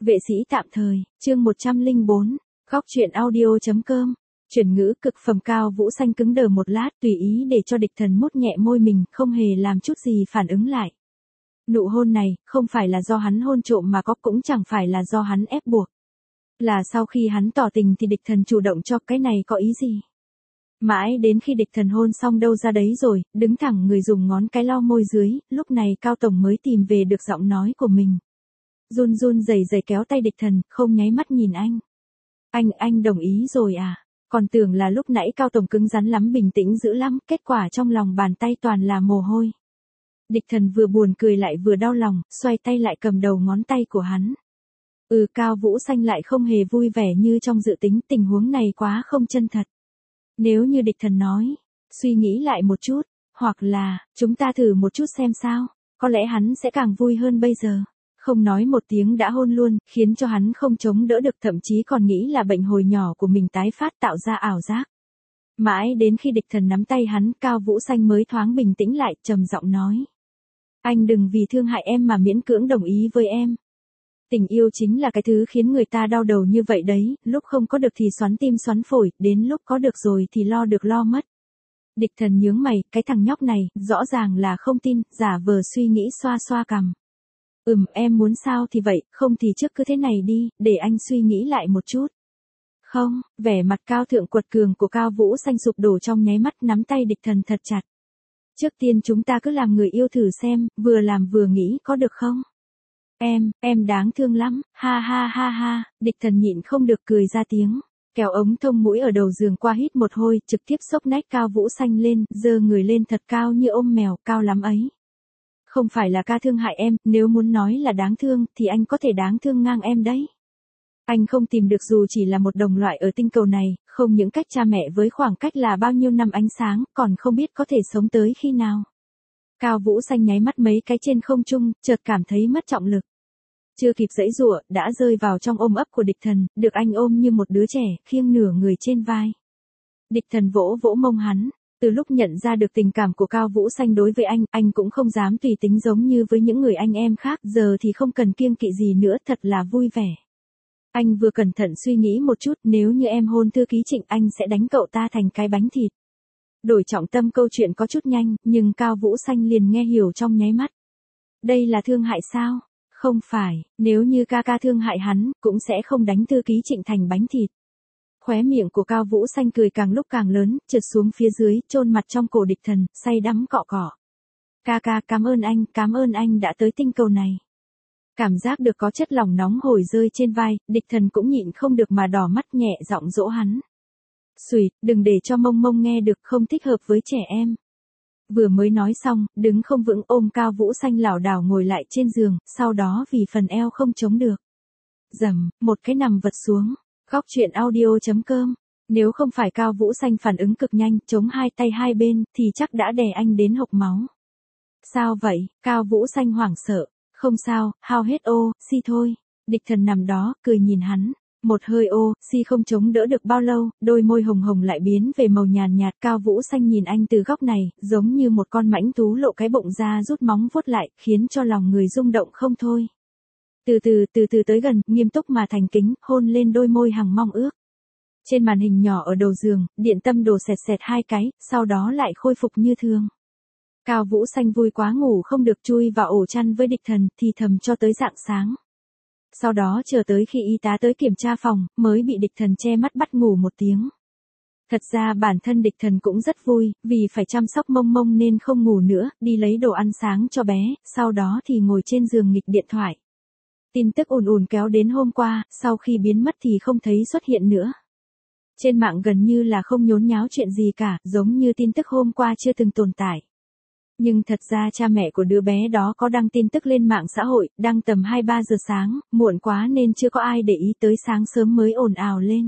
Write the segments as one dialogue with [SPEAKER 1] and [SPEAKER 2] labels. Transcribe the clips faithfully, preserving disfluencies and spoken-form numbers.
[SPEAKER 1] Vệ sĩ tạm thời, chương một trăm lẻ bốn, góc truyện audio.com. Chuyển ngữ cực phẩm. Cao Vũ Xanh cứng đờ một lát, tùy ý để cho địch thần mút nhẹ môi mình, không hề làm chút gì phản ứng lại. Nụ hôn này, không phải là do hắn hôn trộm mà có, cũng chẳng phải là do hắn ép buộc. Là sau khi hắn tỏ tình thì địch thần chủ động cho. Cái này có ý gì? Mãi đến khi địch thần hôn xong đâu ra đấy rồi, đứng thẳng người dùng ngón cái lau môi dưới, lúc này Cao Tổng mới tìm về được giọng nói của mình. Run run rẩy rẩy kéo tay địch thần, không nháy mắt nhìn anh. Anh, anh đồng ý rồi à? Còn tưởng là lúc nãy Cao Tổng cứng rắn lắm, bình tĩnh dữ lắm, kết quả trong lòng bàn tay toàn là mồ hôi. Địch thần vừa buồn cười lại vừa đau lòng, xoay tay lại cầm đầu ngón tay của hắn. Ừ, Cao Vũ Xanh lại không hề vui vẻ như trong dự tính, tình huống này quá không chân thật. Nếu như địch thần nói, suy nghĩ lại một chút, hoặc là, chúng ta thử một chút xem sao, có lẽ hắn sẽ càng vui hơn bây giờ. Không nói một tiếng đã hôn luôn, khiến cho hắn không chống đỡ được, thậm chí còn nghĩ là bệnh hồi nhỏ của mình tái phát tạo ra ảo giác. Mãi đến khi địch thần nắm tay hắn, Cao Vũ Xanh mới thoáng bình tĩnh lại, trầm giọng nói. Anh đừng vì thương hại em mà miễn cưỡng đồng ý với em. Tình yêu chính là cái thứ khiến người ta đau đầu như vậy đấy, lúc không có được thì xoắn tim xoắn phổi, đến lúc có được rồi thì lo được lo mất. Địch thần nhướng mày, cái thằng nhóc này, rõ ràng là không tin, giả vờ suy nghĩ xoa xoa cằm. Ừm, em muốn sao thì vậy, không thì trước cứ thế này đi, để anh suy nghĩ lại một chút. Không, vẻ mặt cao thượng quật cường của Cao Vũ Xanh sụp đổ trong nháy mắt, nắm tay địch thần thật chặt. Trước tiên chúng ta cứ làm người yêu thử xem, vừa làm vừa nghĩ có được không? Em, em đáng thương lắm, ha ha ha ha, địch thần nhịn không được cười ra tiếng. Kéo ống thông mũi ở đầu giường qua, hít một hôi, trực tiếp xốc nách Cao Vũ Xanh lên, giơ người lên thật cao như ôm mèo, cao lắm ấy. Không phải là ca thương hại em, nếu muốn nói là đáng thương, thì anh có thể đáng thương ngang em đấy. Anh không tìm được dù chỉ là một đồng loại ở tinh cầu này, không những cách cha mẹ với khoảng cách là bao nhiêu năm ánh sáng, còn không biết có thể sống tới khi nào. Cao Vũ Xanh nháy mắt mấy cái trên không trung, chợt cảm thấy mất trọng lực. Chưa kịp giãy giụa, đã rơi vào trong ôm ấp của địch thần, được anh ôm như một đứa trẻ, khiêng nửa người trên vai. Địch thần vỗ vỗ mông hắn. Từ lúc nhận ra được tình cảm của Cao Vũ Xanh đối với anh, anh cũng không dám tùy tính giống như với những người anh em khác, giờ thì không cần kiêng kỵ gì nữa, thật là vui vẻ. Anh vừa cẩn thận suy nghĩ một chút, nếu như em hôn thư ký Trịnh, anh sẽ đánh cậu ta thành cái bánh thịt. Đổi trọng tâm câu chuyện có chút nhanh, nhưng Cao Vũ Xanh liền nghe hiểu trong nháy mắt. Đây là thương hại sao? Không phải, nếu như ca ca thương hại hắn, cũng sẽ không đánh thư ký Trịnh thành bánh thịt. Khóe miệng của Cao Vũ Xanh cười càng lúc càng lớn, trượt xuống phía dưới, chôn mặt trong cổ địch thần, say đắm cọ cọ. Ca ca, cảm ơn anh, cảm ơn anh đã tới tinh cầu này. Cảm giác được có chất lỏng nóng hổi rơi trên vai, địch thần cũng nhịn không được mà đỏ mắt, nhẹ giọng dỗ hắn. Xùi, đừng để cho mông mông nghe được, không thích hợp với trẻ em. Vừa mới nói xong, đứng không vững ôm Cao Vũ Xanh lảo đảo ngồi lại trên giường, sau đó vì phần eo không chống được. Dầm, một cái nằm vật xuống. Góc truyện audio.com. Nếu không phải Cao Vũ Xanh phản ứng cực nhanh, chống hai tay hai bên, thì chắc đã đè anh đến hộc máu. Sao vậy? Cao Vũ Xanh hoảng sợ. Không sao, hao hết oxy thôi. Địch thần nằm đó, cười nhìn hắn. Một hơi oxy không chống đỡ được bao lâu, đôi môi hồng hồng lại biến về màu nhàn nhạt. Cao Vũ Xanh nhìn anh từ góc này, giống như một con mãnh thú lộ cái bụng ra rút móng vuốt lại, khiến cho lòng người rung động không thôi. Từ từ, từ từ tới gần, nghiêm túc mà thành kính, hôn lên đôi môi hằng mong ước. Trên màn hình nhỏ ở đầu giường, điện tâm đổ sẹt sẹt hai cái, sau đó lại khôi phục như thường. Cao Vũ Xanh vui quá ngủ không được, chui vào ổ chăn với địch thần, thì thầm cho tới rạng sáng. Sau đó chờ tới khi y tá tới kiểm tra phòng, mới bị địch thần che mắt bắt ngủ một tiếng. Thật ra bản thân địch thần cũng rất vui, vì phải chăm sóc mông mông nên không ngủ nữa, đi lấy đồ ăn sáng cho bé, sau đó thì ngồi trên giường nghịch điện thoại. Tin tức ùn ùn kéo đến hôm qua, sau khi biến mất thì không thấy xuất hiện nữa. Trên mạng gần như là không nhốn nháo chuyện gì cả, giống như tin tức hôm qua chưa từng tồn tại. Nhưng thật ra cha mẹ của đứa bé đó có đăng tin tức lên mạng xã hội, đăng tầm hai ba giờ sáng, muộn quá nên chưa có ai để ý tới, sáng sớm mới ồn ào lên.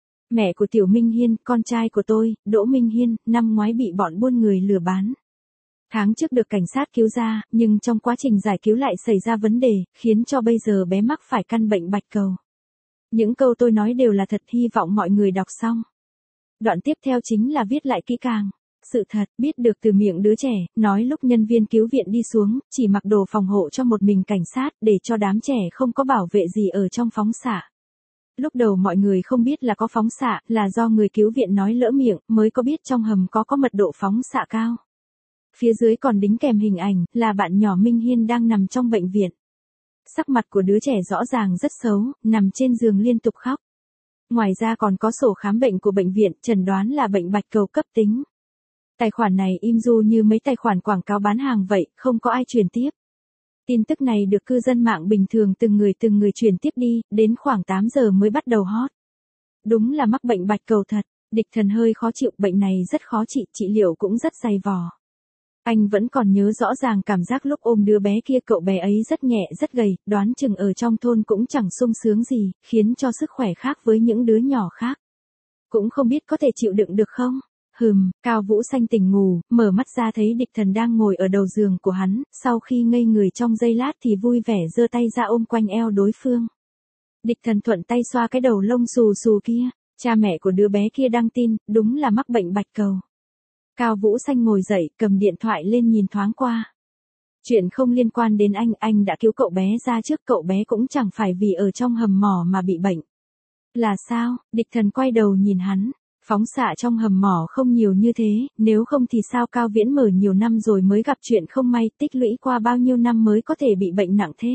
[SPEAKER 1] Mẹ của Tiểu Minh Hiên, con trai của tôi, Đỗ Minh Hiên, năm ngoái bị bọn buôn người lừa bán. Tháng trước được cảnh sát cứu ra, nhưng trong quá trình giải cứu lại xảy ra vấn đề, khiến cho bây giờ bé mắc phải căn bệnh bạch cầu. Những câu tôi nói đều là thật, hy vọng mọi người đọc xong. Đoạn tiếp theo chính là viết lại kỹ càng. Sự thật, biết được từ miệng đứa trẻ, nói lúc nhân viên cứu viện đi xuống, chỉ mặc đồ phòng hộ cho một mình cảnh sát, để cho đám trẻ không có bảo vệ gì ở trong phóng xạ. Lúc đầu mọi người không biết là có phóng xạ, là do người cứu viện nói lỡ miệng, mới có biết trong hầm có có mật độ phóng xạ cao. Phía dưới còn đính kèm hình ảnh, là bạn nhỏ Minh Hiên đang nằm trong bệnh viện. Sắc mặt của đứa trẻ rõ ràng rất xấu, nằm trên giường liên tục khóc. Ngoài ra còn có sổ khám bệnh của bệnh viện, chẩn đoán là bệnh bạch cầu cấp tính. Tài khoản này im du như mấy tài khoản quảng cáo bán hàng vậy, không có ai truyền tiếp. Tin tức này được cư dân mạng bình thường từng người từng người truyền tiếp đi, đến khoảng tám giờ mới bắt đầu hot. Đúng là mắc bệnh bạch cầu thật, Địch Thần hơi khó chịu, bệnh này rất khó trị, trị liệu cũng rất dày vò. Anh vẫn còn nhớ rõ ràng cảm giác lúc ôm đứa bé kia, cậu bé ấy rất nhẹ rất gầy, đoán chừng ở trong thôn cũng chẳng sung sướng gì, khiến cho sức khỏe khác với những đứa nhỏ khác. Cũng không biết có thể chịu đựng được không? Hừm, Cao Vũ Xanh tỉnh ngủ, mở mắt ra thấy Địch Thần đang ngồi ở đầu giường của hắn, sau khi ngây người trong giây lát thì vui vẻ giơ tay ra ôm quanh eo đối phương. Địch Thần thuận tay xoa cái đầu lông xù xù kia, cha mẹ của đứa bé kia đăng tin, đúng là mắc bệnh bạch cầu. Cao Vũ Xanh ngồi dậy, cầm điện thoại lên nhìn thoáng qua. Chuyện không liên quan đến anh, anh đã cứu cậu bé ra trước, cậu bé cũng chẳng phải vì ở trong hầm mỏ mà bị bệnh. Là sao? Địch Thần quay đầu nhìn hắn. Phóng xạ trong hầm mỏ không nhiều như thế, nếu không thì sao Cao Viễn mở nhiều năm rồi mới gặp chuyện không may, tích lũy qua bao nhiêu năm mới có thể bị bệnh nặng thế.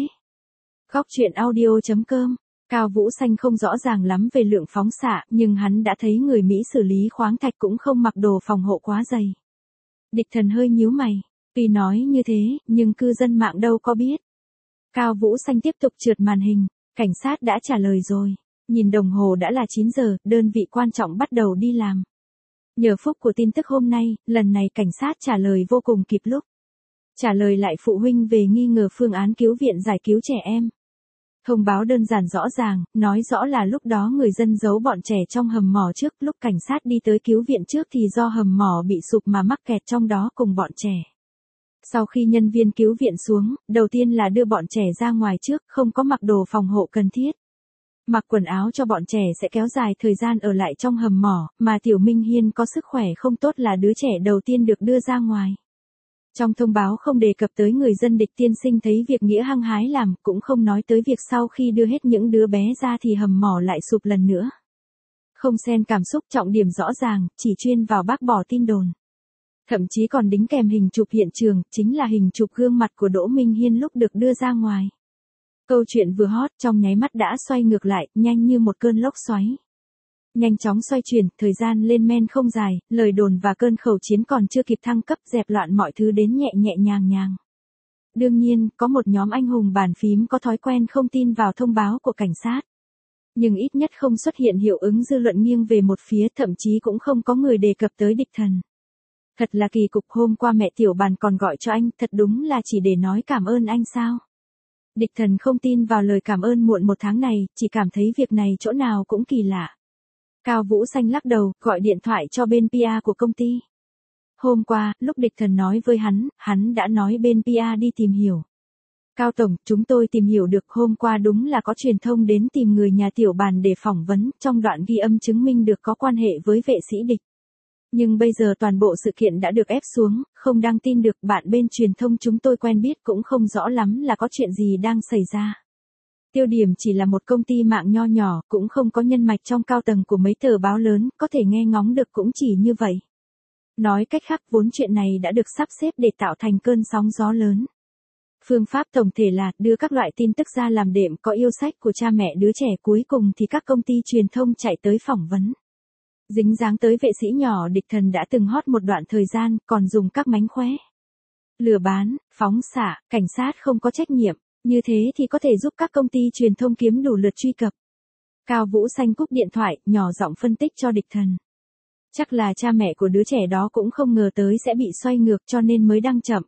[SPEAKER 1] Góc truyện audio chấm com. Cao Vũ Xanh không rõ ràng lắm về lượng phóng xạ, nhưng hắn đã thấy người Mỹ xử lý khoáng thạch cũng không mặc đồ phòng hộ quá dày. Địch Thần hơi nhíu mày, tuy nói như thế, nhưng cư dân mạng đâu có biết. Cao Vũ Xanh tiếp tục trượt màn hình, cảnh sát đã trả lời rồi. Nhìn đồng hồ đã là chín giờ, đơn vị quan trọng bắt đầu đi làm. Nhờ phúc của tin tức hôm nay, lần này cảnh sát trả lời vô cùng kịp lúc. Trả lời lại phụ huynh về nghi ngờ phương án cứu viện giải cứu trẻ em. Thông báo đơn giản rõ ràng, nói rõ là lúc đó người dân giấu bọn trẻ trong hầm mỏ trước, lúc cảnh sát đi tới cứu viện trước thì do hầm mỏ bị sụp mà mắc kẹt trong đó cùng bọn trẻ. Sau khi nhân viên cứu viện xuống, đầu tiên là đưa bọn trẻ ra ngoài trước, không có mặc đồ phòng hộ cần thiết. Mặc quần áo cho bọn trẻ sẽ kéo dài thời gian ở lại trong hầm mỏ, mà Tiểu Minh Hiên có sức khỏe không tốt là đứa trẻ đầu tiên được đưa ra ngoài. Trong thông báo không đề cập tới người dân Địch tiên sinh thấy việc nghĩa hăng hái làm, cũng không nói tới việc sau khi đưa hết những đứa bé ra thì hầm mỏ lại sụp lần nữa. Không xen cảm xúc, trọng điểm rõ ràng, chỉ chuyên vào bác bỏ tin đồn. Thậm chí còn đính kèm hình chụp hiện trường, chính là hình chụp gương mặt của Đỗ Minh Hiên lúc được đưa ra ngoài. Câu chuyện vừa hot trong nháy mắt đã xoay ngược lại, nhanh như một cơn lốc xoáy. Nhanh chóng xoay chuyển, thời gian lên men không dài, lời đồn và cơn khẩu chiến còn chưa kịp thăng cấp, dẹp loạn mọi thứ đến nhẹ nhẹ nhàng nhàng. Đương nhiên, có một nhóm anh hùng bàn phím có thói quen không tin vào thông báo của cảnh sát. Nhưng ít nhất không xuất hiện hiệu ứng dư luận nghiêng về một phía, thậm chí cũng không có người đề cập tới Địch Thần. Thật là kỳ cục, hôm qua mẹ Tiểu Bàn còn gọi cho anh, thật đúng là chỉ để nói cảm ơn anh sao. Địch Thần không tin vào lời cảm ơn muộn một tháng này, chỉ cảm thấy việc này chỗ nào cũng kỳ lạ. Cao Vũ Xanh lắc đầu, gọi điện thoại cho bên pê e của công ty. Hôm qua, lúc Địch Thần nói với hắn, hắn đã nói bên pê e đi tìm hiểu. Cao Tổng, chúng tôi tìm hiểu được hôm qua đúng là có truyền thông đến tìm người nhà Tiểu Bàn để phỏng vấn, trong đoạn ghi âm chứng minh được có quan hệ với vệ sĩ Địch. Nhưng bây giờ toàn bộ sự kiện đã được ép xuống, không đăng tin được, bạn bên truyền thông chúng tôi quen biết cũng không rõ lắm là có chuyện gì đang xảy ra. Tiêu điểm chỉ là một công ty mạng nho nhỏ, cũng không có nhân mạch trong cao tầng của mấy tờ báo lớn, có thể nghe ngóng được cũng chỉ như vậy. Nói cách khác, vốn chuyện này đã được sắp xếp để tạo thành cơn sóng gió lớn. Phương pháp tổng thể là đưa các loại tin tức ra làm đệm, có yêu sách của cha mẹ đứa trẻ, cuối cùng thì các công ty truyền thông chạy tới phỏng vấn. Dính dáng tới vệ sĩ nhỏ Địch Thần đã từng hot một đoạn thời gian, còn dùng các mánh khóe. Lừa bán, phóng xạ, cảnh sát không có trách nhiệm, như thế thì có thể giúp các công ty truyền thông kiếm đủ lượt truy cập. Cao Vũ Xanh cúp điện thoại, nhỏ giọng phân tích cho Địch Thần. Chắc là cha mẹ của đứa trẻ đó cũng không ngờ tới sẽ bị xoay ngược cho nên mới đăng chậm.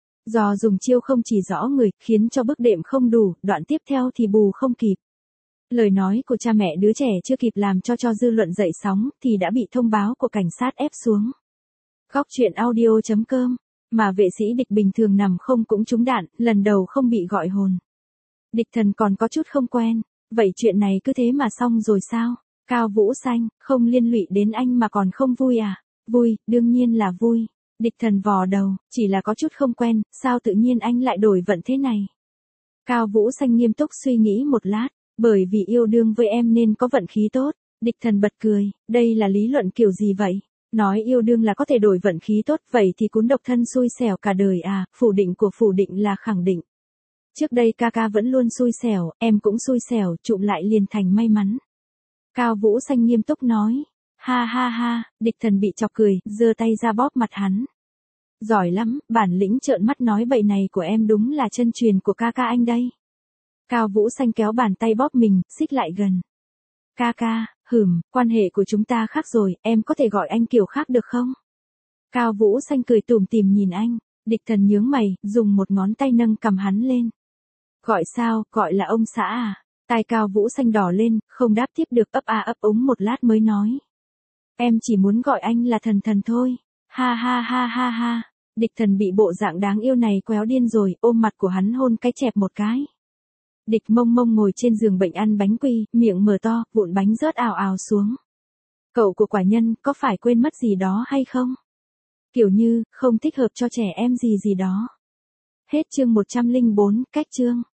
[SPEAKER 1] Do dùng chiêu không chỉ rõ người, khiến cho bước đệm không đủ, đoạn tiếp theo thì bù không kịp. Lời nói của cha mẹ đứa trẻ chưa kịp làm cho cho dư luận dậy sóng, thì đã bị thông báo của cảnh sát ép xuống. Góc truyện audio chấm com, mà vệ sĩ Địch bình thường nằm không cũng trúng đạn, lần đầu không bị gọi hồn. Địch Thần còn có chút không quen, vậy chuyện này cứ thế mà xong rồi sao? Cao Vũ Xanh, không liên lụy đến anh mà còn không vui à? Vui, đương nhiên là vui. Địch thần vò đầu, chỉ là có chút không quen, sao tự nhiên anh lại đổi vận thế này. Cao Vũ Xanh nghiêm túc suy nghĩ một lát, bởi vì yêu đương với em nên có vận khí tốt. Địch thần bật cười, đây là lý luận kiểu gì vậy? Nói yêu đương là có thể đổi vận khí tốt, vậy thì cún độc thân xui xẻo cả đời à, phủ định của phủ định là khẳng định. Trước đây ca ca vẫn luôn xui xẻo, em cũng xui xẻo, trụm lại liền thành may mắn. Cao Vũ Xanh nghiêm túc nói, ha ha ha, địch thần bị chọc cười, giơ tay ra bóp mặt hắn. Giỏi lắm, bản lĩnh trợn mắt nói bậy này của em đúng là chân truyền của ca ca anh đây. Cao Vũ Xanh kéo bàn tay bóp mình, xích lại gần. Ca ca, hửm, quan hệ của chúng ta khác rồi, em có thể gọi anh kiểu khác được không? Cao Vũ Xanh cười tủm tỉm nhìn anh, địch thần nhướng mày, dùng một ngón tay nâng cầm hắn lên. Gọi sao, gọi là ông xã à? Tai Cao Vũ Xanh đỏ lên, không đáp tiếp được, ấp a ấp úng một lát mới nói. Em chỉ muốn gọi anh là thần thần thôi. Ha ha ha ha ha. Địch thần bị bộ dạng đáng yêu này quéo điên rồi, ôm mặt của hắn hôn cái chẹp một cái. Địch Mông Mông ngồi trên giường bệnh ăn bánh quy, miệng mở to, vụn bánh rớt ào ào xuống. Cậu của quả nhân, có phải quên mất gì đó hay không? Kiểu như, không thích hợp cho trẻ em gì gì đó. Hết chương một trăm lẻ bốn, cách chương.